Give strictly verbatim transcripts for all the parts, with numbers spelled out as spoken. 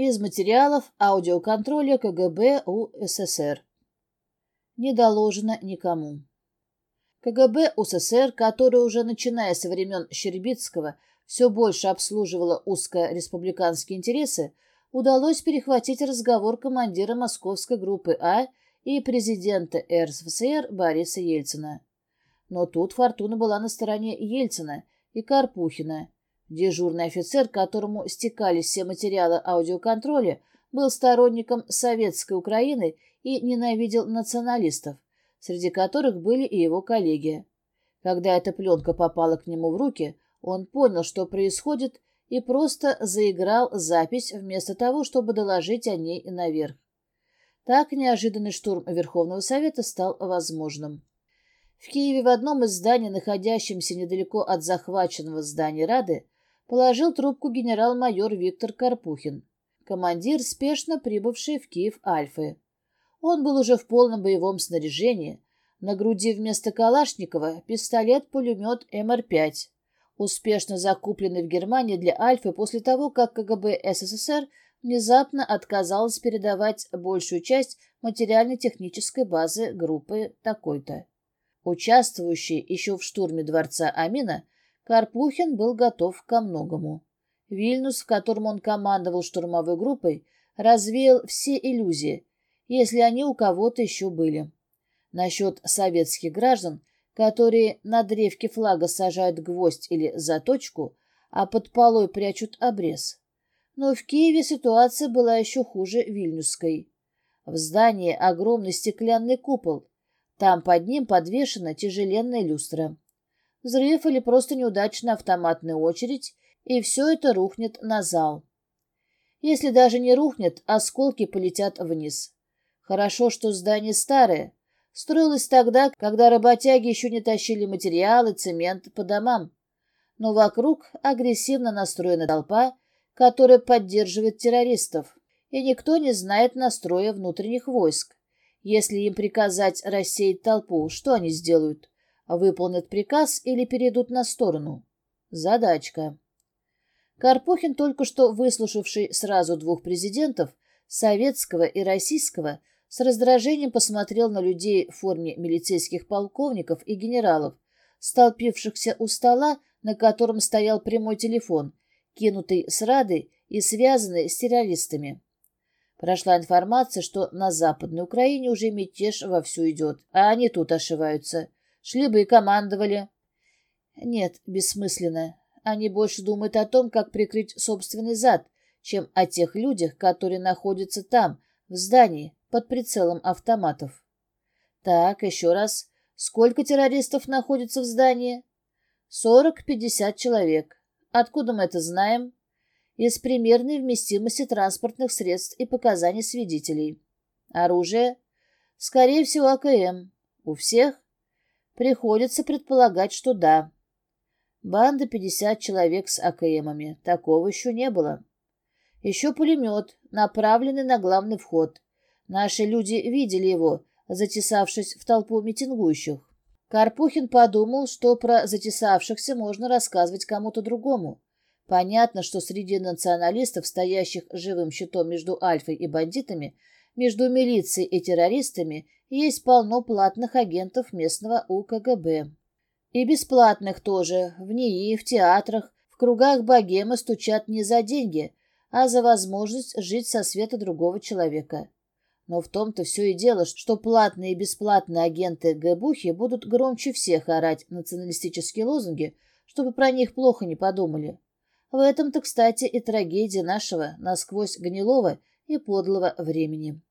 Из материалов аудиоконтроля КГБ УССР. Не доложено никому. КГБ УССР, которое уже начиная со времен Щербицкого все больше обслуживало узкореспубликанские интересы, удалось перехватить разговор командира московской группы А и президента РСФСР Бориса Ельцина. Но тут фортуна была на стороне Ельцина и Карпухина. Дежурный офицер, к которому стекались все материалы аудиоконтроля, был сторонником советской Украины и ненавидел националистов, среди которых были и его коллеги. Когда эта пленка попала к нему в руки, он понял, что происходит, и просто заиграл запись вместо того, чтобы доложить о ней наверх. Так неожиданный штурм Верховного Совета стал возможным. В Киеве в одном из зданий, находящемся недалеко от захваченного здания Рады, положил трубку генерал-майор Виктор Карпухин, командир, спешно прибывший в Киев Альфы. Он был уже в полном боевом снаряжении. На груди вместо Калашникова пистолет-пулемет эм эр пять, успешно закупленный в Германии для Альфы после того, как КГБ СССР внезапно отказалась передавать большую часть материально-технической базы группы такой-то. Участвующий еще в штурме дворца Амина, Карпухин был готов ко многому. Вильнюс, в котором он командовал штурмовой группой, развеял все иллюзии, если они у кого-то еще были. Насчет советских граждан, которые на древке флага сажают гвоздь или заточку, а под полой прячут обрез. Но в Киеве ситуация была еще хуже вильнюсской. В здании огромный стеклянный купол. Там под ним подвешена тяжеленная люстра. Взрыв или просто неудачная автоматная очередь, и все это рухнет на зал. Если даже не рухнет, осколки полетят вниз. Хорошо, что здание старое. Строилось тогда, когда работяги еще не тащили материалы, цемент по домам. Но вокруг агрессивно настроена толпа, которая поддерживает террористов, и никто не знает настроя внутренних войск. Если им приказать рассеять толпу, что они сделают? Выполнят приказ или перейдут на сторону? Задачка. Карпухин, только что выслушавший сразу двух президентов, советского и российского, с раздражением посмотрел на людей в форме милицейских полковников и генералов, столпившихся у стола, на котором стоял прямой телефон, кинутый с Радой и связанный с террористами. Прошла информация, что на Западной Украине уже мятеж вовсю идет, а они тут ошиваются. Шли бы и командовали. Нет, бессмысленно. Они больше думают о том, как прикрыть собственный зад, чем о тех людях, которые находятся там, в здании, под прицелом автоматов. Так, еще раз. Сколько террористов находится в здании? сорок-пятьдесят человек. Откуда мы это знаем? Из примерной вместимости транспортных средств и показаний свидетелей. Оружие? Скорее всего, а ка эм. У всех? Приходится предполагать, что да. Банда пятьдесят человек с а ка эмами. Такого еще не было. Еще пулемет, направленный на главный вход. Наши люди видели его, затесавшись в толпу митингующих. Карпухин подумал, что про затесавшихся можно рассказывать кому-то другому. Понятно, что среди националистов, стоящих живым щитом между Альфой и бандитами, между милицией и террористами, есть полно платных агентов местного у ка гэ бэ. И бесплатных тоже, в НИИ, в театрах, в кругах богемы стучат не за деньги, а за возможность жить со света другого человека. Но в том-то все и дело, что платные и бесплатные агенты гэ-бухи будут громче всех орать националистические лозунги, чтобы про них плохо не подумали. В этом-то, кстати, и трагедия нашего насквозь гнилого и подлого времени.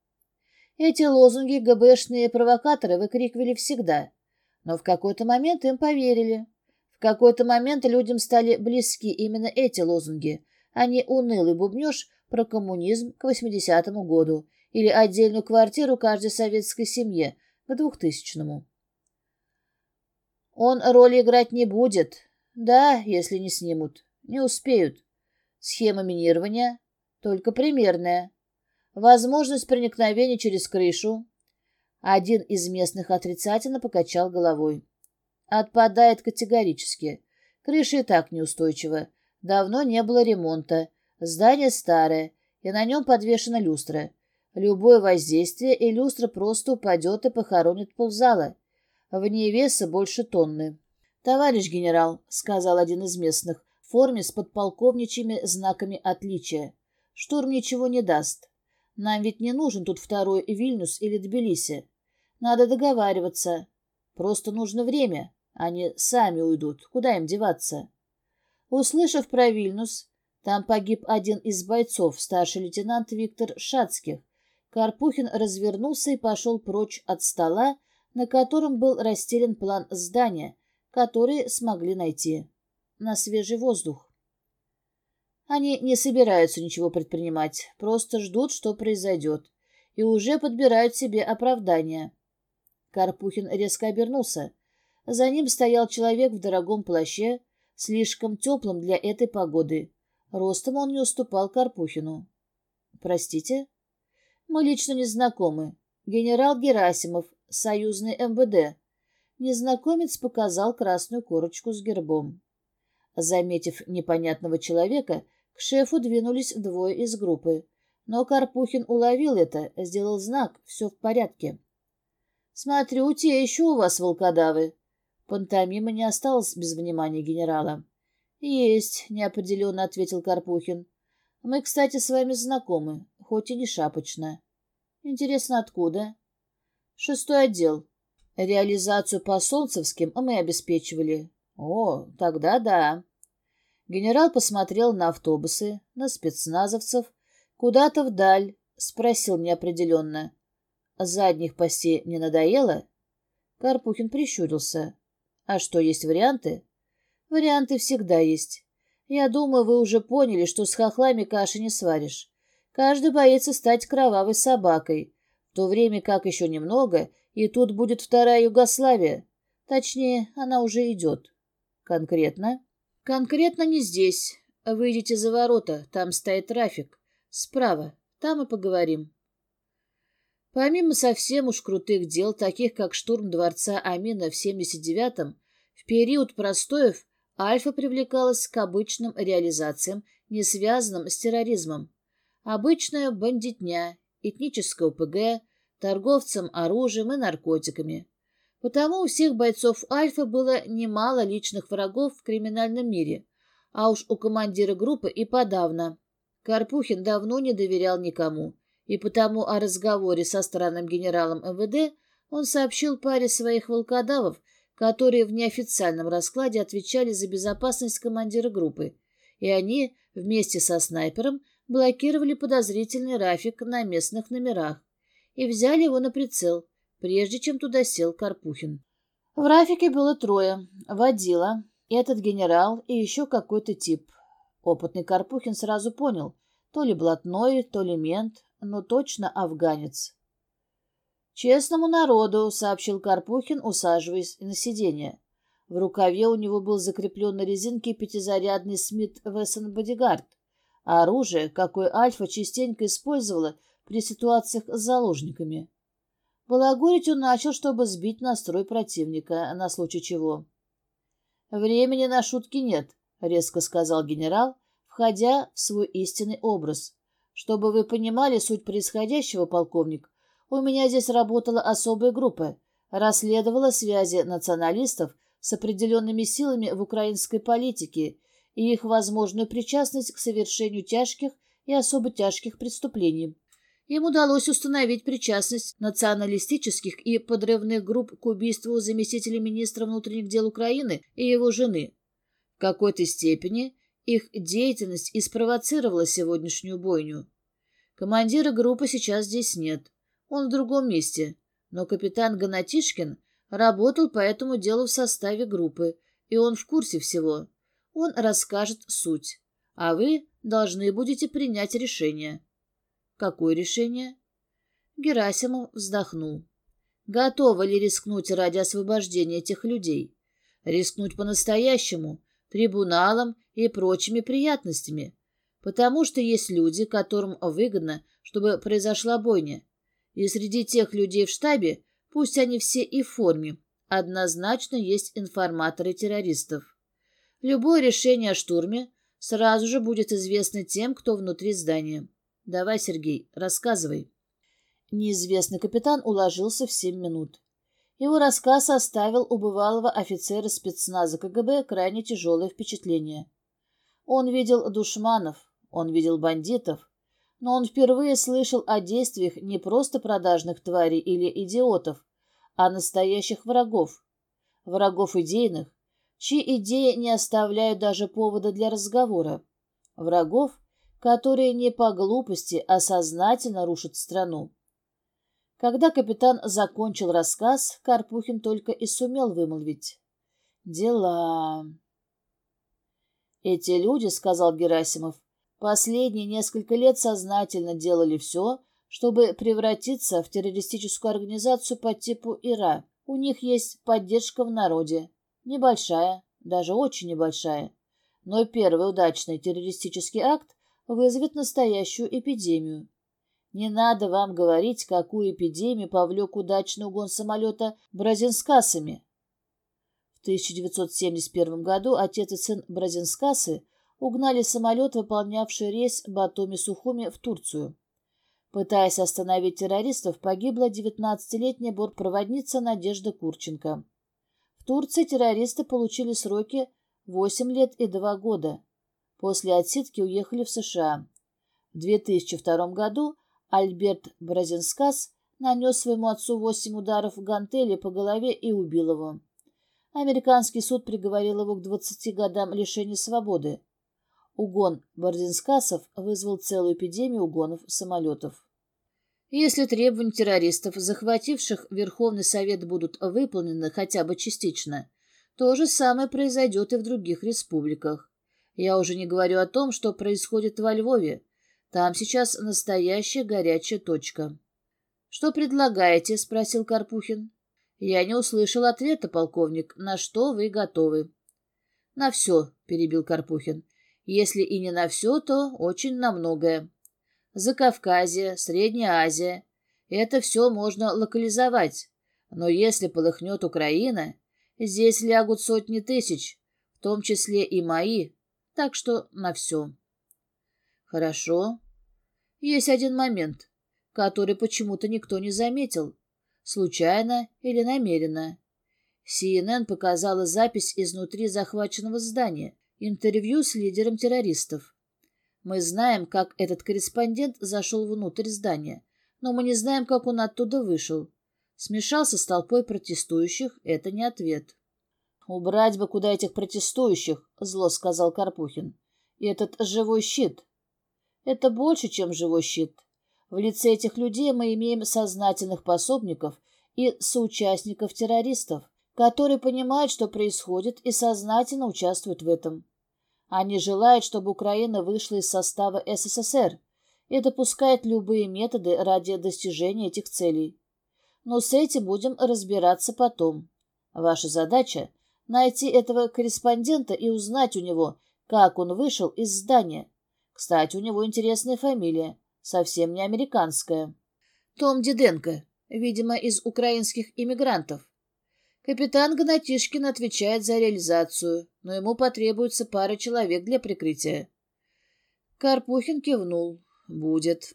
Эти лозунги гэ-бэшные провокаторы выкрикивали всегда, но в какой-то момент им поверили. В какой-то момент людям стали близки именно эти лозунги, а не унылый бубнёж про коммунизм к восьмидесятому году или отдельную квартиру каждой советской семье к двухтысячному. Он роли играть не будет, да, если не снимут. Не успеют. Схема минирования только примерная. Возможность проникновения через крышу. Один из местных отрицательно покачал головой. Отпадает категорически. Крыша и так неустойчива. Давно не было ремонта. Здание старое. и на нем подвешена люстра. Любое воздействие, и люстра просто упадет и похоронит ползала. В ней веса больше тонны. «Товарищ генерал», — сказал один из местных, в форме с подполковничьими знаками отличия, — «штурм ничего не даст. Нам ведь не нужен тут второй Вильнюс или Тбилиси. Надо договариваться. Просто нужно время. Они сами уйдут. Куда им деваться?» Услышав про Вильнюс, там погиб один из бойцов, старший лейтенант Виктор Шацких, Карпухин развернулся и пошел прочь от стола, на котором был расстелен план здания, который смогли найти. На свежий воздух. Они не собираются ничего предпринимать, просто ждут, что произойдет, и уже подбирают себе оправдания. Карпухин резко обернулся. За ним стоял человек в дорогом плаще, слишком теплым для этой погоды. Ростом он не уступал Карпухину. «Простите?» «Мы лично не знакомы. Генерал Герасимов, союзный эм вэ дэ». Незнакомец показал красную корочку с гербом. Заметив непонятного человека, к шефу двинулись двое из группы. Но Карпухин уловил это, сделал знак «все в порядке». «Смотрю, те еще у вас волкодавы». Пантомима не осталась без внимания генерала. «Есть», — неопределенно ответил Карпухин. «Мы, кстати, с вами знакомы, хоть и не шапочно». «Интересно, откуда?» «Шестой отдел. Реализацию по Солнцевским мы обеспечивали». «О, тогда да». Генерал посмотрел на автобусы, на спецназовцев, куда-то вдаль, спросил неопределенно. «Задних постей не надоело?» Карпухин прищурился. «А что, есть варианты?» «Варианты всегда есть. Я думаю, вы уже поняли, что с хохлами каши не сваришь. Каждый боится стать кровавой собакой, в то время как еще немного, и тут будет вторая Югославия. Точнее, она уже идет». «Конкретно?» «Конкретно не здесь. Выйдите за ворота, там стоит трафик. Справа, там и поговорим». Помимо совсем уж крутых дел, таких как штурм дворца Амина в семьдесят девятом, в период простоев Альфа привлекалась к обычным реализациям, не связанным с терроризмом. Обычная бандитня, этническое о пэ гэ, торговцам оружием и наркотиками. Потому у всех бойцов Альфа было немало личных врагов в криминальном мире, а уж у командира группы и подавно. Карпухин давно не доверял никому, и потому о разговоре со странным генералом эм вэ дэ он сообщил паре своих волкодавов, которые в неофициальном раскладе отвечали за безопасность командира группы, и они вместе со снайпером блокировали подозрительный Рафик на местных номерах и взяли его на прицел, прежде чем туда сел Карпухин. В Рафике было трое — водила, этот генерал и еще какой-то тип. Опытный Карпухин сразу понял, то ли блатной, то ли мент, но точно афганец. «Честному народу», — сообщил Карпухин, усаживаясь на сиденье. В рукаве у него был закреплен на резинке пятизарядный Смит Вессон Бодигард, а оружие, какое Альфа частенько использовала при ситуациях с заложниками. Балагурить он начал, чтобы сбить настрой противника, на случай чего. «Времени на шутки нет», — резко сказал генерал, входя в свой истинный образ. «Чтобы вы понимали суть происходящего, полковник, у меня здесь работала особая группа, расследовала связи националистов с определенными силами в украинской политике и их возможную причастность к совершению тяжких и особо тяжких преступлений. Им удалось установить причастность националистических и подрывных групп к убийству заместителя министра внутренних дел Украины и его жены. В какой-то степени их деятельность и спровоцировала сегодняшнюю бойню. Командира группы сейчас здесь нет, он в другом месте, но капитан Гнатишкин работал по этому делу в составе группы, и он в курсе всего. Он расскажет суть, а вы должны будете принять решение». «Какое решение?» Герасимов вздохнул. «Готовы ли рискнуть ради освобождения этих людей? Рискнуть по-настоящему, трибуналом и прочими приятностями, потому что есть люди, которым выгодно, чтобы произошла бойня. И среди тех людей в штабе, пусть они все и в форме, однозначно есть информаторы террористов. Любое решение о штурме сразу же будет известно тем, кто внутри здания. Давай, Сергей, рассказывай. Неизвестный капитан уложился в семь минут. Его рассказ оставил у бывалого офицера спецназа КГБ крайне тяжелое впечатление. Он видел душманов, он видел бандитов, но он впервые слышал о действиях не просто продажных тварей или идиотов, а настоящих врагов. Врагов идейных, чьи идеи не оставляют даже повода для разговора. Врагов, которые не по глупости, а сознательно рушат страну. Когда капитан закончил рассказ, Карпухин только и сумел вымолвить: «Дела...» «Эти люди, — сказал Герасимов, — последние несколько лет сознательно делали все, чтобы превратиться в террористическую организацию по типу ИРА. У них есть поддержка в народе. Небольшая, даже очень небольшая. Но первый удачный террористический акт вызовет настоящую эпидемию. Не надо вам говорить, какую эпидемию повлек удачный угон самолета Бразинскасами. В тысяча девятьсот семьдесят первом году отец и сын Бразинскасы угнали самолет, выполнявший рейс Батуми-Сухуми в Турцию. Пытаясь остановить террористов, погибла девятнадцатилетняя бортпроводница Надежда Курченко. В Турции террористы получили сроки восемь лет и два года. После отсидки уехали в США. В две тысячи втором году Альберт Бразинскас нанес своему отцу восемь ударов в гантели по голове и убил его. Американский суд приговорил его к двадцати годам лишения свободы. Угон Бразинскасов вызвал целую эпидемию угонов самолетов. Если требования террористов, захвативших Верховный Совет, будут выполнены хотя бы частично, то же самое произойдет и в других республиках. Я уже не говорю о том, что происходит во Львове. Там сейчас настоящая горячая точка. — Что предлагаете? — спросил Карпухин. — Я не услышал ответа, полковник. На что вы готовы? — На все, — перебил Карпухин. — Если и не на все, то очень на многое. Закавказье, Средняя Азия — это все можно локализовать. Но если полыхнет Украина, здесь лягут сотни тысяч, в том числе и мои, так что на все. Хорошо. Есть один момент, который почему-то никто не заметил, случайно или намеренно. Си Эн Эн показала запись изнутри захваченного здания, интервью с лидером террористов. Мы знаем, как этот корреспондент зашел внутрь здания, но мы не знаем, как он оттуда вышел. Смешался с толпой протестующих — это не ответ. «Убрать бы куда этих протестующих», — зло сказал Карпухин. «И этот живой щит». «Это больше, чем живой щит. В лице этих людей мы имеем сознательных пособников и соучастников террористов, которые понимают, что происходит, и сознательно участвуют в этом. Они желают, чтобы Украина вышла из состава Эс Эс Эс Эр и допускают любые методы ради достижения этих целей. Но с этим будем разбираться потом. Ваша задача — найти этого корреспондента и узнать у него, как он вышел из здания. Кстати, у него интересная фамилия, совсем не американская. Том Диденко, видимо, из украинских иммигрантов. Капитан Гнатишкин отвечает за реализацию, но ему потребуется пара человек для прикрытия. Карпухин кивнул. Будет.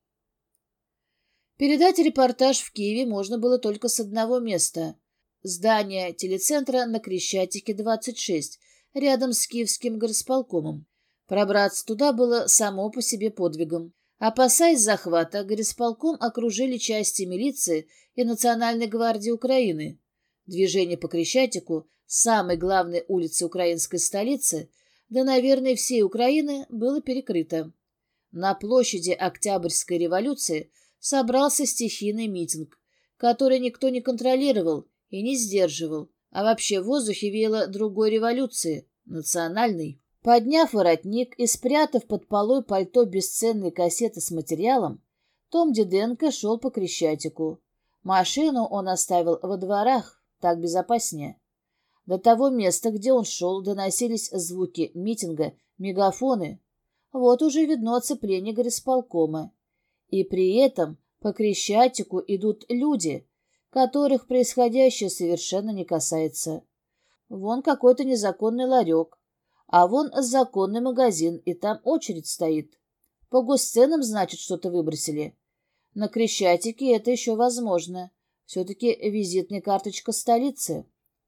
Передать репортаж в Киеве можно было только с одного места. Здание телецентра на Крещатике, двадцать шесть, рядом с Киевским горисполкомом. Пробраться туда было само по себе подвигом. Опасаясь захвата, горисполком окружили части милиции и Национальной гвардии Украины. Движение по Крещатику, самой главной улице украинской столицы, да, наверное, всей Украины, было перекрыто. На площади Октябрьской революции собрался стихийный митинг, который никто не контролировал и не сдерживал, а вообще в воздухе веяло другой революции, национальной. Подняв воротник и спрятав под полой пальто бесценные кассеты с материалом, Том Диденко шел по Крещатику. Машину он оставил во дворах, так безопаснее. До того места, где он шел, доносились звуки митинга, мегафоны. Вот уже видно оцепление горисполкома. И при этом по Крещатику идут люди, которых происходящее совершенно не касается. Вон какой-то незаконный ларек, а вон законный магазин, и там очередь стоит. По госценам, значит, что-то выбросили. На Крещатике это еще возможно. Все-таки визитная карточка столицы.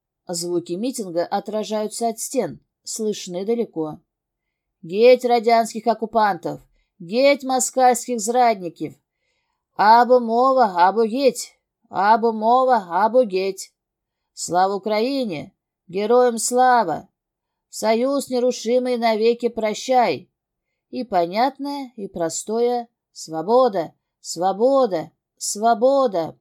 Звуки митинга отражаются от стен, слышны далеко. «Геть радянских оккупантов! Геть москальских зрадников! Або мова, або геть! Або мова, або геть! Слава Украине! Героям слава! Союз нерушимый навеки прощай!» И понятное, и простое «Свобода! Свобода! Свобода!»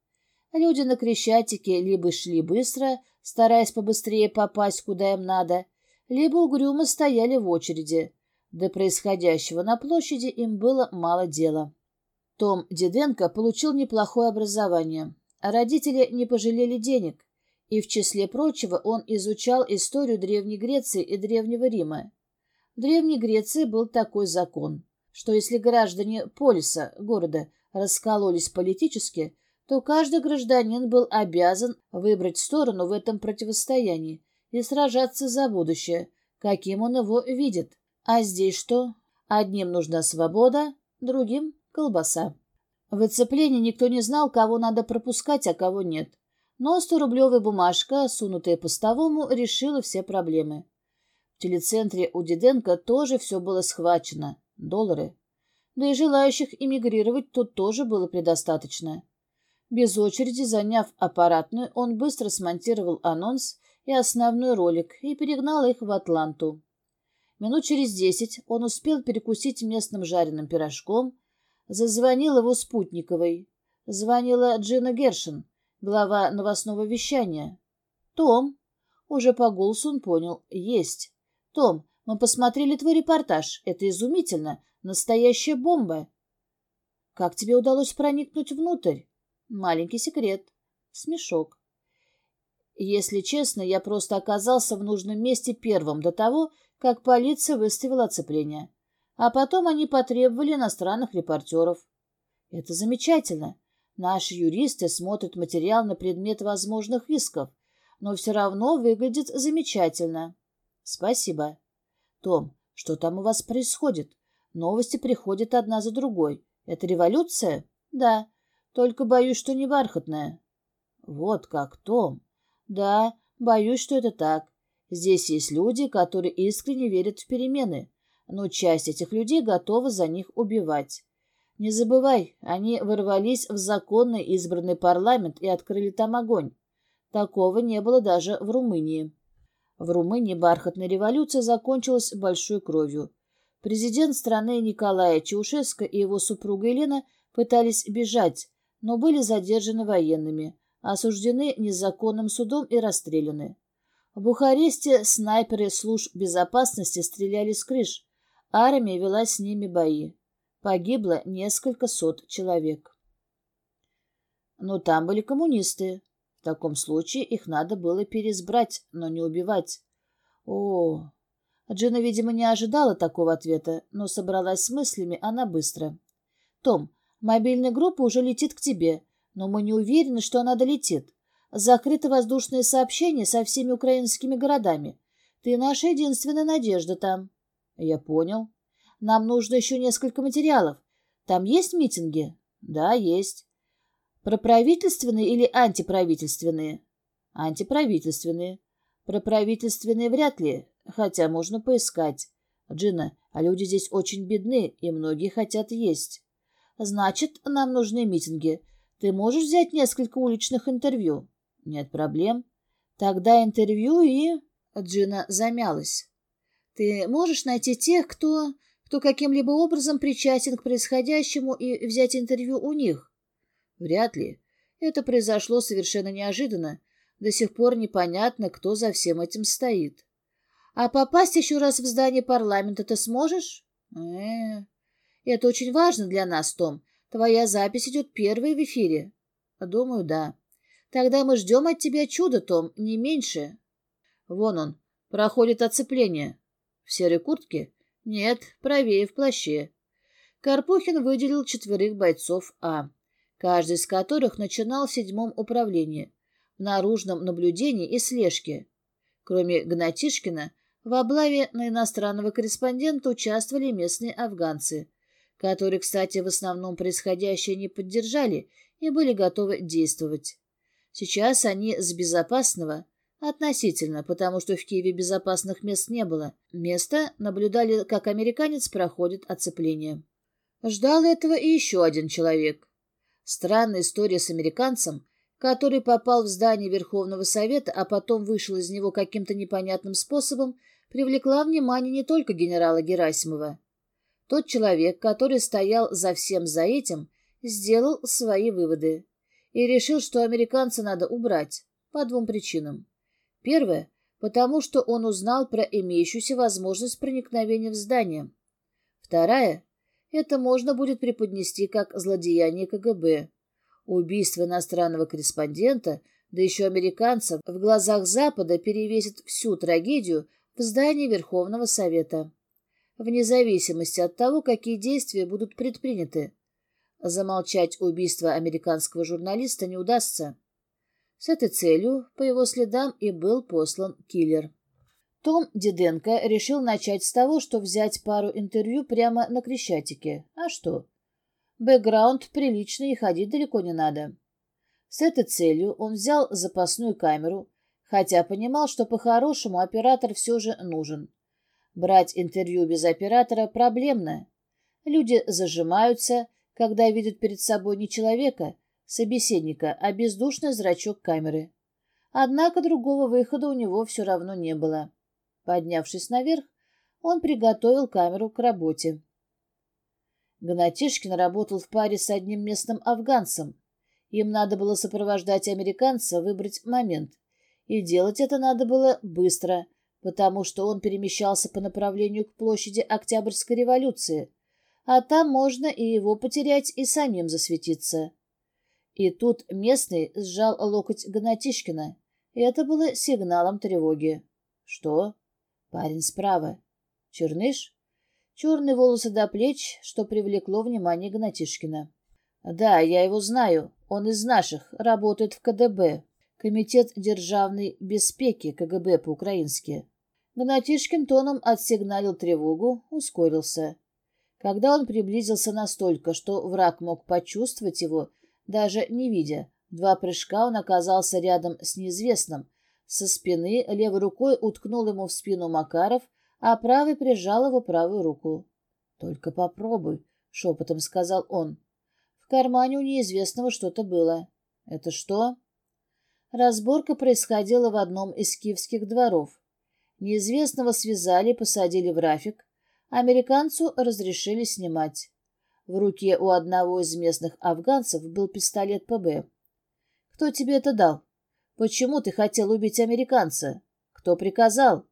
Люди на Крещатике либо шли быстро, стараясь побыстрее попасть, куда им надо, либо угрюмо стояли в очереди. До происходящего на площади им было мало дела. Том Диденко получил неплохое образование, а родители не пожалели денег, и в числе прочего он изучал историю Древней Греции и Древнего Рима. В Древней Греции был такой закон, что если граждане полиса, города, раскололись политически, то каждый гражданин был обязан выбрать сторону в этом противостоянии и сражаться за будущее, каким он его видит. А здесь что? Одним нужна свобода, другим — колбаса. В оцеплении никто не знал, кого надо пропускать, а кого нет. Но сторублевая бумажка, сунутая постовому, решила все проблемы. В телецентре у Диденко тоже все было схвачено. Доллары. Да и желающих эмигрировать тут тоже было предостаточно. Без очереди, заняв аппаратную, он быстро смонтировал анонс и основной ролик и перегнал их в Атланту. Минут через десять он успел перекусить местным жареным пирожком, зазвонил его спутниковой. Звонила Джина Гершин, глава новостного вещания. «Том». Уже по голосу он понял. «Есть. Том, мы посмотрели твой репортаж. Это изумительно. Настоящая бомба». «Как тебе удалось проникнуть внутрь?» «Маленький секрет». Смешок. «Если честно, я просто оказался в нужном месте первым до того, как полиция выставила оцепление. А потом они потребовали иностранных репортеров». «Это замечательно. Наши юристы смотрят материал на предмет возможных исков, но все равно выглядит замечательно». «Спасибо». «Том, что там у вас происходит? Новости приходят одна за другой. Это революция?» «Да. Только боюсь, что не бархатная». «Вот как, Том». «Да, боюсь, что это так. Здесь есть люди, которые искренне верят в перемены, но часть этих людей готова за них убивать. Не забывай, они ворвались в законно избранный парламент и открыли там огонь. Такого не было даже в Румынии». В Румынии бархатная революция закончилась большой кровью. Президент страны Николай Чаушеску и его супруга Елена пытались бежать, но были задержаны военными, осуждены незаконным судом и расстреляны. В Бухаресте снайперы служб безопасности стреляли с крыш, армия вела с ними бои. Погибло несколько сот человек. Но там были коммунисты. В таком случае их надо было переизбрать, но не убивать. О, Джина, видимо, не ожидала такого ответа, но собралась с мыслями она быстро. «Том, мобильная группа уже летит к тебе, но мы не уверены, что она долетит. Закрыто воздушное сообщение со всеми украинскими городами. Ты наша единственная надежда там». «Я понял. Нам нужно еще несколько материалов. Там есть митинги?» «Да, есть». «Проправительственные или антиправительственные?» «Антиправительственные». «Проправительственные вряд ли, хотя можно поискать. Джина, а люди здесь очень бедны, и многие хотят есть». «Значит, нам нужны митинги. Ты можешь взять несколько уличных интервью?» «Нет проблем». «Тогда интервью и...» Джина замялась. «Ты можешь найти тех, кто... кто каким-либо образом причастен к происходящему, и взять интервью у них?» «Вряд ли. Это произошло совершенно неожиданно. До сих пор непонятно, кто за всем этим стоит». «А попасть еще раз в здание парламента ты сможешь?» «Э-э...» «Это очень важно для нас, Том. Твоя запись идет первой в эфире». «Думаю, да». «Тогда мы ждем от тебя чуда, Том, не меньше». «Вон он, проходит оцепление». «В серой куртке?» «Нет, правее, в плаще». Карпухин выделил четверых бойцов А, каждый из которых начинал в седьмом управлении, в наружном наблюдении и слежке. Кроме Гнатишкина, в облаве на иностранного корреспондента участвовали местные афганцы. которые, кстати, в основном происходящее не поддержали и были готовы действовать. Сейчас они с безопасного, относительно, потому что в Киеве безопасных мест не было, места наблюдали, как американец проходит оцепление. Ждал этого и еще один человек. Странная история с американцем, который попал в здание Верховного Совета, а потом вышел из него каким-то непонятным способом, привлекла внимание не только генерала Герасимова. Тот человек, который стоял за всем за этим, сделал свои выводы и решил, что американца надо убрать по двум причинам. Первое, потому что он узнал про имеющуюся возможность проникновения в здание. Вторая, это можно будет преподнести как злодеяние КГБ. Убийство иностранного корреспондента, да еще американца, в глазах Запада перевесит всю трагедию в здании Верховного Совета. Вне зависимости от того, какие действия будут предприняты. Замолчать убийство американского журналиста не удастся. С этой целью по его следам и был послан киллер. Том Диденко решил начать с того, что взять пару интервью прямо на Крещатике. А что? Бэкграунд приличный и ходить далеко не надо. С этой целью он взял запасную камеру, хотя понимал, что по-хорошему оператор все же нужен. Брать интервью без оператора проблемно. Люди зажимаются, когда видят перед собой не человека, собеседника, а бездушный зрачок камеры. Однако другого выхода у него все равно не было. Поднявшись наверх, он приготовил камеру к работе. Гнатишкин работал в паре с одним местным афганцем. Им надо было сопровождать американца, выбрать момент. И делать это надо было быстро, потому что он перемещался по направлению к площади Октябрьской революции, а там можно и его потерять, и самим засветиться. И тут местный сжал локоть Гнатишкина, и это было сигналом тревоги. Что? Парень справа. Черныш? Черные волосы до плеч, что привлекло внимание Гнатишкина. Да, я его знаю. Он из наших, работает в КДБ. Комитет державной беспеки, КГБ по-украински. Гнатишкин тоном отсигналил тревогу, ускорился. Когда он приблизился настолько, что враг мог почувствовать его, даже не видя, в два прыжка он оказался рядом с неизвестным. Со спины левой рукой уткнул ему в спину Макаров, а правой прижал его правую руку. «Только попробуй», — шепотом сказал он. В кармане у неизвестного что-то было. «Это что?» Разборка происходила в одном из киевских дворов. Неизвестного связали, посадили в рафик. Американцу разрешили снимать. В руке у одного из местных афганцев был пистолет ПБ. «Кто тебе это дал? Почему ты хотел убить американца? Кто приказал?»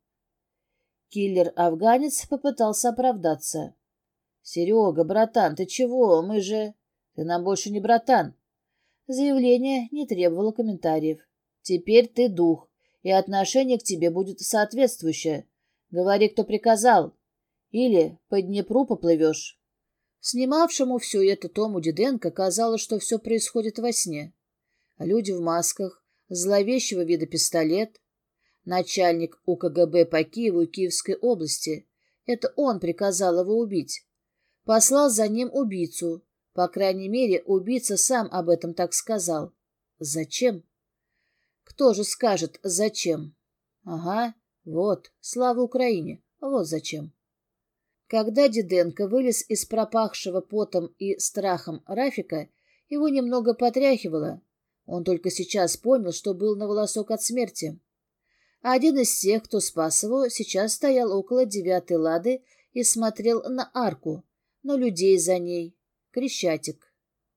Киллер-афганец попытался оправдаться. «Серега, братан, ты чего? Мы же...» «Ты нам больше не братан». Заявление не требовало комментариев. «Теперь ты дух, и отношение к тебе будет соответствующее. Говори, кто приказал. Или по Днепру поплывешь». Снимавшему все это Тому Диденко казалось, что все происходит во сне. Люди в масках, зловещего вида пистолет. Начальник УКГБ по Киеву и Киевской области. Это он приказал его убить. Послал за ним убийцу. По крайней мере, убийца сам об этом так сказал. Зачем? Кто же скажет, зачем? Ага, вот, слава Украине, вот зачем. Когда Диденко вылез из пропахшего потом и страхом Рафика, его немного потряхивало. Он только сейчас понял, что был на волосок от смерти. Один из тех, кто спас его, сейчас стоял около девятой лады и смотрел на арку, на людей за ней. Крещатик.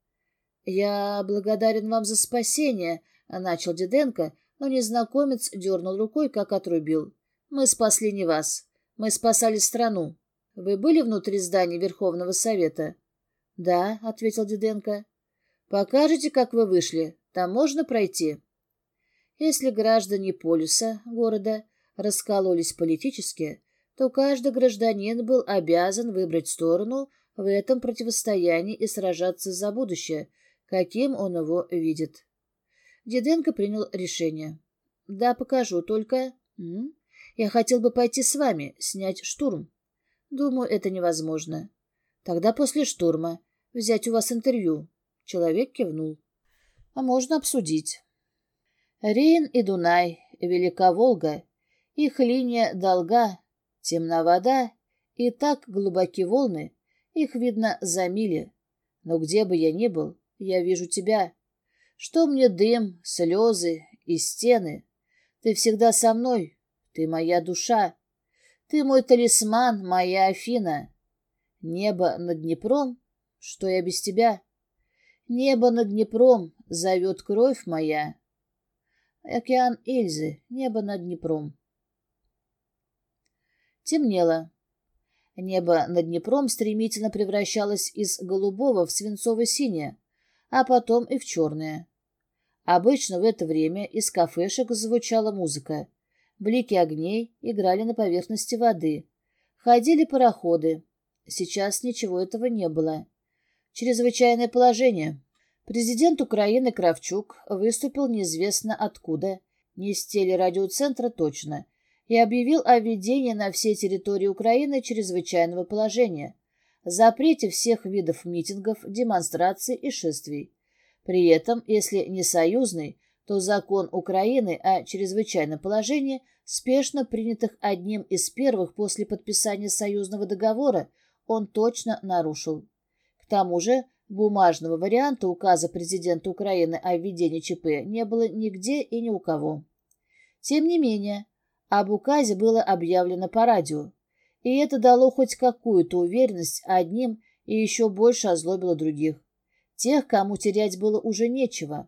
«Я благодарен вам за спасение», — начал Диденко, но незнакомец дернул рукой, как отрубил. «Мы спасли не вас. Мы спасали страну. Вы были внутри здания Верховного Совета?» «Да», — ответил Диденко. «Покажете, как вы вышли? Там можно пройти?» Если граждане полюса города раскололись политически, то каждый гражданин был обязан выбрать сторону в этом противостоянии и сражаться за будущее, каким он его видит. Диденко принял решение. «Да, покажу, только... М? Я хотел бы пойти с вами, снять штурм. Думаю, это невозможно. Тогда после штурма. Взять у вас интервью. Человек кивнул. А можно обсудить. Рейн и Дунай, Велика Волга, их линия долга, темна вода, и так глубоки волны, их видно за мили. Но где бы я ни был, я вижу тебя. Что мне дым, слезы и стены? Ты всегда со мной, ты моя душа. Ты мой талисман, моя Афина. Небо над Днепром, что я без тебя? Небо над Днепром зовет кровь моя. Океан Эльзы, небо над Днепром. Темнело. Небо над Днепром стремительно превращалось из голубого в свинцово-синее, а потом и в черное. Обычно в это время из кафешек звучала музыка. Блики огней играли на поверхности воды. Ходили пароходы. Сейчас ничего этого не было. Чрезвычайное положение. Президент Украины Кравчук выступил неизвестно откуда, не с телерадиоцентра точно, и объявил о введении на всей территории Украины чрезвычайного положения, запрете всех видов митингов, демонстраций и шествий. При этом, если не союзный, то закон Украины о чрезвычайном положении, спешно принятых одним из первых после подписания союзного договора, он точно нарушил. К тому же, бумажного варианта указа президента Украины о введении ЧП не было нигде и ни у кого. Тем не менее, об указе было объявлено по радио, и это дало хоть какую-то уверенность одним и еще больше озлобило других, тех, кому терять было уже нечего.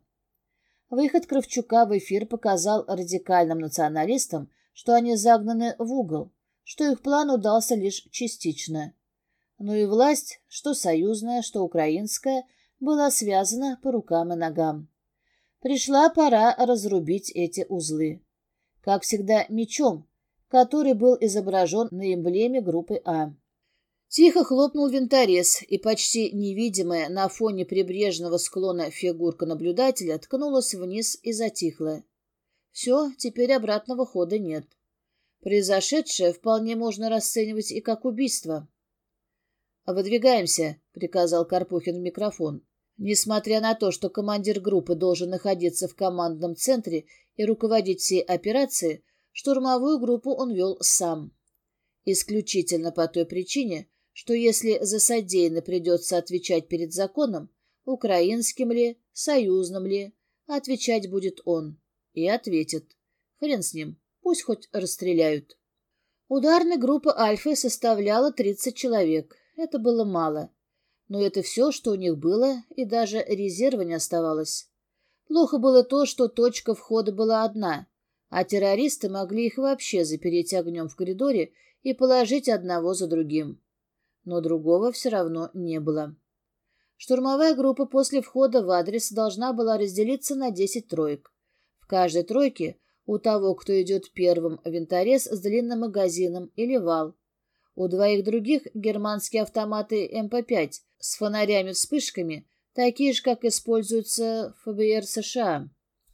Выход Кравчука в эфир показал радикальным националистам, что они загнаны в угол, что их план удался лишь частично. Но и власть, что союзная, что украинская, была связана по рукам и ногам. Пришла пора разрубить эти узлы. Как всегда, мечом, который был изображен на эмблеме группы А. Тихо хлопнул винторез, и почти невидимая на фоне прибрежного склона фигурка наблюдателя ткнулась вниз и затихла. Все, теперь обратного хода нет. Произошедшее вполне можно расценивать и как убийство. «Выдвигаемся», — приказал Карпухин в микрофон. Несмотря на то, что командир группы должен находиться в командном центре и руководить всей операцией, штурмовую группу он вел сам. Исключительно по той причине, что если за содеянное придется отвечать перед законом, украинским ли, союзным ли, отвечать будет он. И ответит. Хрен с ним, пусть хоть расстреляют. Ударная группа «Альфы» составляла тридцать человек. Это было мало. Но это все, что у них было, и даже резерва не оставалось. Плохо было то, что точка входа была одна, а террористы могли их вообще запереть огнем в коридоре и положить одного за другим. Но другого все равно не было. Штурмовая группа после входа в адрес должна была разделиться на десять троек. В каждой тройке у того, кто идет первым, винторез с длинным магазином или вал. У двоих других германские автоматы эм пэ пять с фонарями-вспышками, такие же, как используются в эф бэ эр США.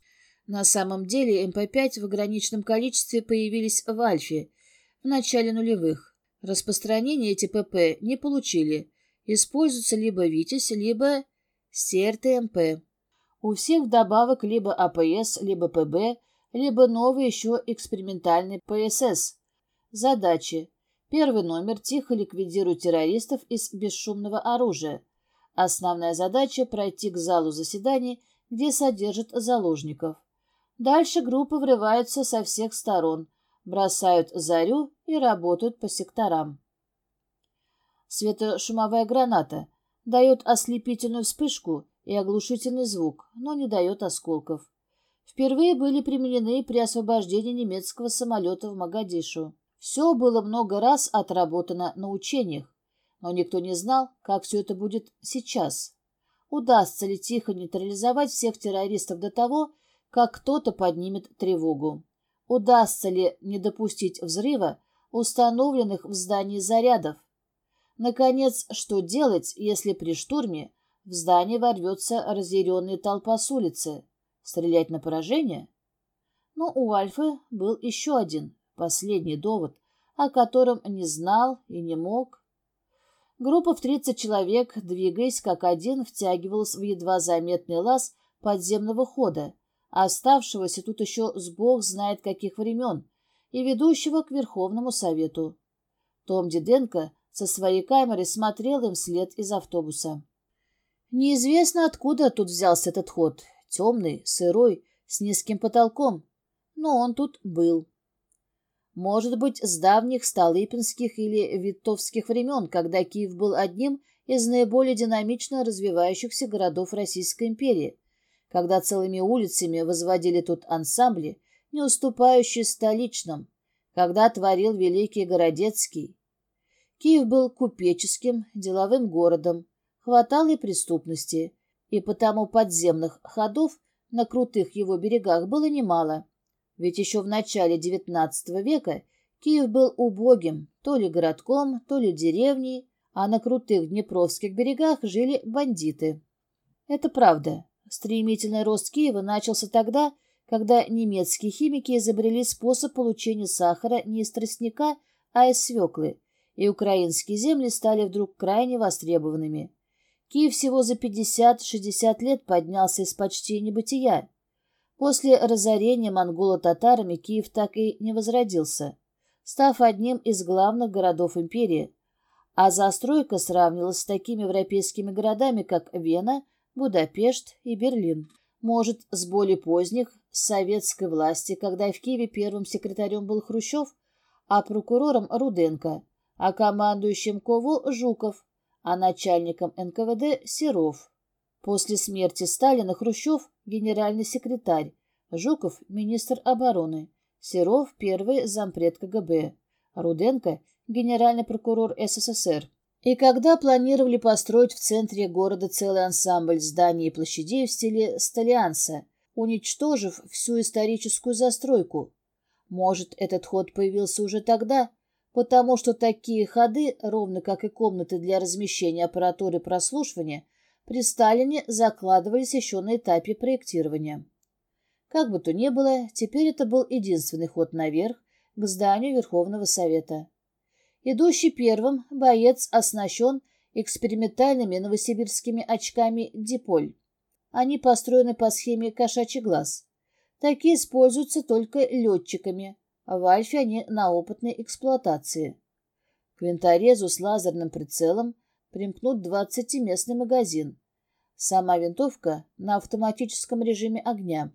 На самом деле эм пэ пять в ограниченном количестве появились в Альфе в начале нулевых. Распространение эти пэ пэ не получили. Используются либо «Витязь», либо си эр тэ эм пэ. У всех вдобавок либо а пэ эс, либо пэ бэ, либо новый еще экспериментальный пэ эс эс. Задачи. Первый номер — тихо ликвидирует террористов из бесшумного оружия. Основная задача — пройти к залу заседаний, где содержат заложников. Дальше группы врываются со всех сторон, бросают зарю и работают по секторам. Светошумовая граната дает ослепительную вспышку и оглушительный звук, но не дает осколков. Впервые были применены при освобождении немецкого самолета в Могадишу. Все было много раз отработано на учениях, но никто не знал, как все это будет сейчас. Удастся ли тихо нейтрализовать всех террористов до того, как кто-то поднимет тревогу? Удастся ли не допустить взрыва установленных в здании зарядов? Наконец, что делать, если при штурме в здание ворвется разъяренная толпа с улицы? Стрелять на поражение? Но у Альфы был еще один, последний довод, о котором не знал и не мог. Группа в тридцать человек, двигаясь как один, втягивалась в едва заметный лаз подземного хода, оставшегося тут еще с бог знает каких времен, и ведущего к Верховному Совету. Том Диденко со своей камерой смотрел им вслед из автобуса. Неизвестно, откуда тут взялся этот ход. Темный, сырой, с низким потолком. Но он тут был. Может быть, с давних столыпинских или витовских времен, когда Киев был одним из наиболее динамично развивающихся городов Российской империи, когда целыми улицами возводили тут ансамбли, не уступающие столичным, когда творил великий Городецкий. Киев был купеческим, деловым городом, хватало и преступности, и потому подземных ходов на крутых его берегах было немало. Ведь еще в начале девятнадцатого века Киев был убогим, то ли городком, то ли деревней, а на крутых днепровских берегах жили бандиты. Это правда. Стремительный рост Киева начался тогда, когда немецкие химики изобрели способ получения сахара не из тростника, а из свеклы, и украинские земли стали вдруг крайне востребованными. Киев всего за пятьдесят-шестьдесят лет поднялся из почти небытия. После разорения монголо-татарами Киев так и не возродился, став одним из главных городов империи, а застройка сравнивалась с такими европейскими городами, как Вена, Будапешт и Берлин. Может, с более поздних, с советской власти, когда в Киеве первым секретарем был Хрущев, а прокурором Руденко, а командующим КОВО Жуков, а начальником эн ка вэ дэ Серов. После смерти Сталина Хрущев – генеральный секретарь, Жуков – министр обороны, Серов – первый зампред ка гэ бэ, Руденко – генеральный прокурор эс эс эс эр. И когда планировали построить в центре города целый ансамбль зданий и площадей в стиле сталианца, уничтожив всю историческую застройку, может, этот ход появился уже тогда, потому что такие ходы, ровно как и комнаты для размещения аппаратуры прослушивания, при Сталине закладывались еще на этапе проектирования. Как бы то ни было, теперь это был единственный ход наверх, к зданию Верховного Совета. Идущий первым, боец оснащен экспериментальными новосибирскими очками «Диполь». Они построены по схеме «Кошачий глаз». Такие используются только летчиками, а в Альфе они на опытной эксплуатации. К винторезу с лазерным прицелом примкнут двадцатиместный магазин. Сама винтовка на автоматическом режиме огня.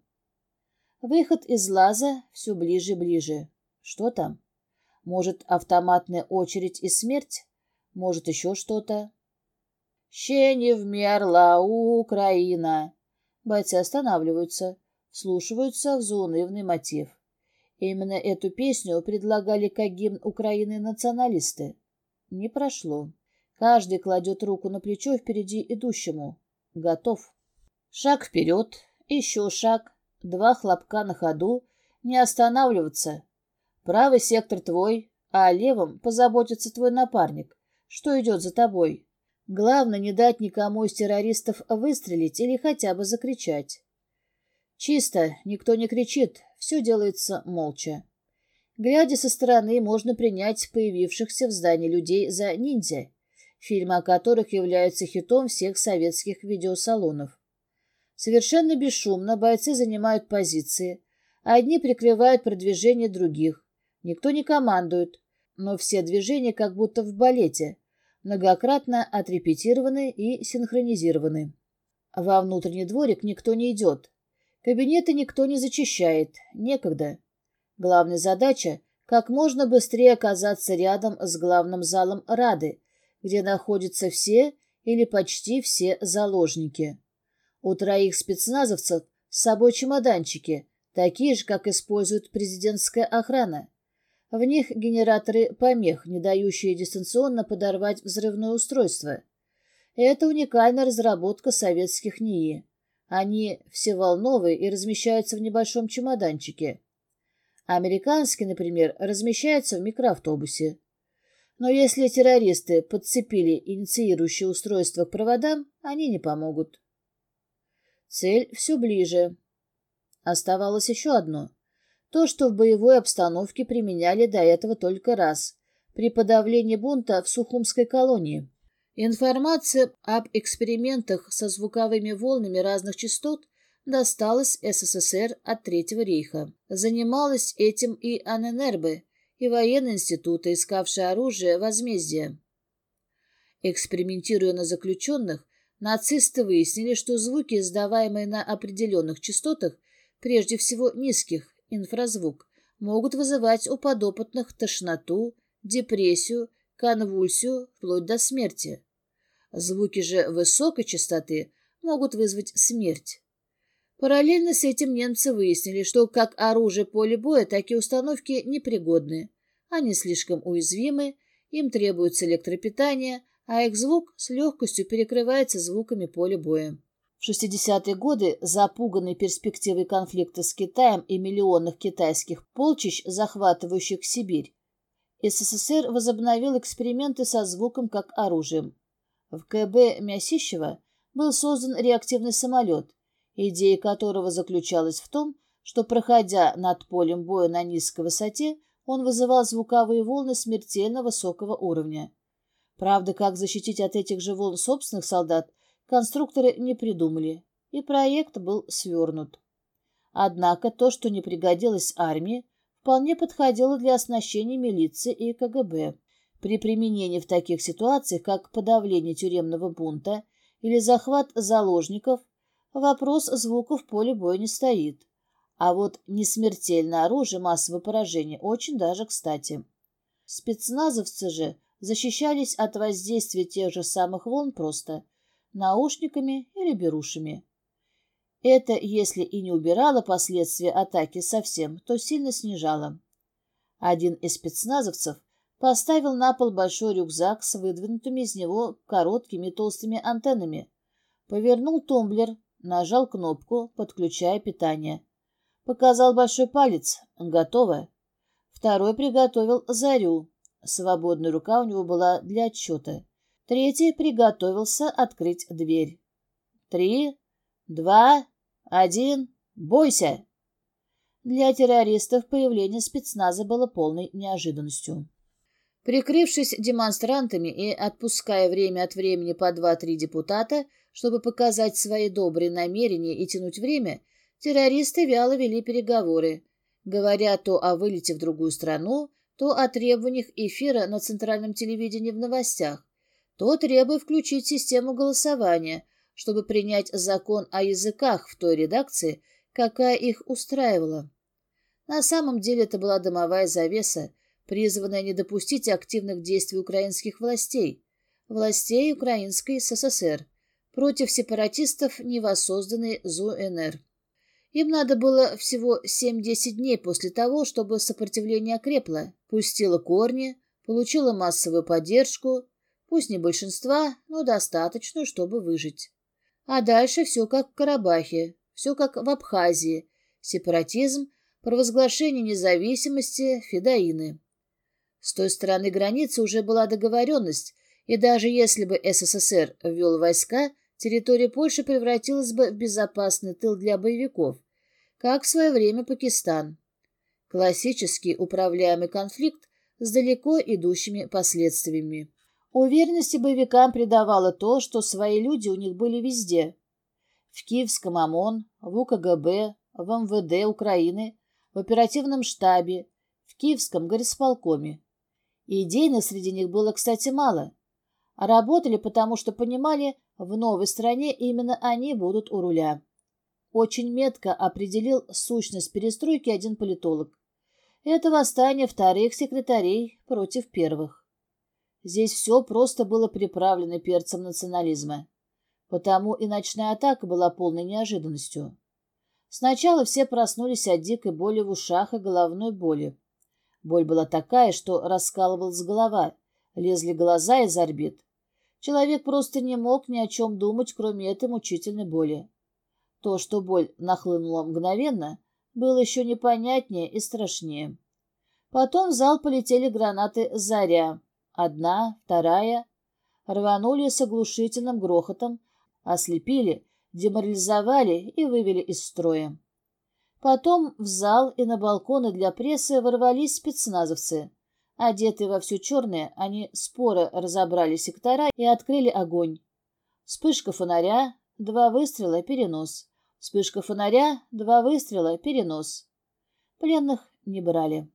Выход из лаза все ближе и ближе. Что там? Может, автоматная очередь и смерть? Может, еще что-то? «Ще не вмерла Украина!» Бойцы останавливаются, вслушиваются в заунывный мотив. Именно эту песню предлагали как гимн Украины националисты. Не прошло. Каждый кладет руку на плечо впереди идущему. Готов. Шаг вперед, еще шаг, два хлопка на ходу, не останавливаться. Правый сектор твой, а о левом позаботится твой напарник. Что идет за тобой? Главное, не дать никому из террористов выстрелить или хотя бы закричать. Чисто, никто не кричит, все делается молча. Глядя со стороны, можно принять появившихся в здании людей за ниндзя, фильмы о которых являются хитом всех советских видеосалонов. Совершенно бесшумно бойцы занимают позиции, одни прикрывают продвижение других. Никто не командует, но все движения как будто в балете, многократно отрепетированы и синхронизированы. Во внутренний дворик никто не идет. Кабинеты никто не зачищает, некогда. Главная задача – как можно быстрее оказаться рядом с главным залом Рады, где находятся все или почти все заложники. У троих спецназовцев с собой чемоданчики, такие же, как использует президентская охрана. В них генераторы помех, не дающие дистанционно подорвать взрывное устройство. Это уникальная разработка советских НИИ. Они всеволновые и размещаются в небольшом чемоданчике. Американские, например, размещаются в микроавтобусе. Но если террористы подцепили инициирующее устройство к проводам, они не помогут. Цель все ближе. Оставалось еще одно. То, что в боевой обстановке применяли до этого только раз, при подавлении бунта в Сухумской колонии. Информация об экспериментах со звуковыми волнами разных частот досталась СССР от Третьего рейха. Занималась этим и Анненербе, и военные институты, искавшие оружие возмездия. Экспериментируя на заключенных, нацисты выяснили, что звуки, издаваемые на определенных частотах, прежде всего низких, инфразвук, могут вызывать у подопытных тошноту, депрессию, конвульсию, вплоть до смерти. Звуки же высокой частоты могут вызвать смерть. Параллельно с этим немцы выяснили, что как оружие поля боя, так и установки непригодны. Они слишком уязвимы, им требуется электропитание, а их звук с легкостью перекрывается звуками поля боя. В шестидесятые годы, запуганный перспективой конфликта с Китаем и миллионных китайских полчищ, захватывающих Сибирь, СССР возобновил эксперименты со звуком как оружием. В КБ Мясищева был создан реактивный самолет, идея которого заключалась в том, что, проходя над полем боя на низкой высоте, он вызывал звуковые волны смертельно высокого уровня. Правда, как защитить от этих же волн собственных солдат, конструкторы не придумали, и проект был свернут. Однако то, что не пригодилось армии, вполне подходило для оснащения милиции и КГБ. При применении в таких ситуациях, как подавление тюремного бунта или захват заложников, вопрос звука в поле боя не стоит. А вот несмертельное оружие массового поражения очень даже кстати. Спецназовцы же защищались от воздействия тех же самых волн просто наушниками или берушами. Это, если и не убирало последствия атаки совсем, то сильно снижало. Один из спецназовцев поставил на пол большой рюкзак с выдвинутыми из него короткими толстыми антеннами, повернул тумблер, нажал кнопку, подключая питание. Показал большой палец. Готово. Второй приготовил зарю. Свободная рука у него была для отчета. Третий приготовился открыть дверь. Три, два, один, бойся! Для террористов появление спецназа было полной неожиданностью. Прикрывшись демонстрантами и отпуская время от времени по два-три депутата, чтобы показать свои добрые намерения и тянуть время, террористы вяло вели переговоры, говоря то о вылете в другую страну, то о требованиях эфира на центральном телевидении в новостях, то требуя включить систему голосования, чтобы принять закон о языках в той редакции, какая их устраивала. На самом деле это была дымовая завеса, призванная не допустить активных действий украинских властей, властей Украинской ССР, против сепаратистов невоссозданной ЗУНР. Им надо было всего семь-десять дней после того, чтобы сопротивление окрепло, пустило корни, получило массовую поддержку, пусть не большинства, но достаточную, чтобы выжить. А дальше все как в Карабахе, все как в Абхазии, сепаратизм, провозглашение независимости, федоины. С той стороны границы уже была договоренность, и даже если бы СССР ввел войска, территория Польши превратилась бы в безопасный тыл для боевиков, как в свое время Пакистан. Классический управляемый конфликт с далеко идущими последствиями. Уверенности боевикам придавало то, что свои люди у них были везде. В Киевском ОМОН, в УКГБ, в МВД Украины, в оперативном штабе, в Киевском горисполкоме. И идейных среди них было, кстати, мало. А работали потому, что понимали, в новой стране именно они будут у руля. Очень метко определил сущность перестройки один политолог. Это восстание вторых секретарей против первых. Здесь все просто было приправлено перцем национализма. Потому и ночная атака была полной неожиданностью. Сначала все проснулись от дикой боли в ушах и головной боли. Боль была такая, что раскалывалась голова, лезли глаза из орбит. Человек просто не мог ни о чем думать, кроме этой мучительной боли. То, что боль нахлынула мгновенно, было еще непонятнее и страшнее. Потом в зал полетели гранаты «Заря». Одна, вторая. Рванули с оглушительным грохотом, ослепили, деморализовали и вывели из строя. Потом в зал и на балконы для прессы ворвались спецназовцы. Одетые во все черное, они споро разобрали сектора и открыли огонь. Вспышка фонаря, два выстрела, перенос. Вспышка фонаря, два выстрела, перенос. Пленных не брали.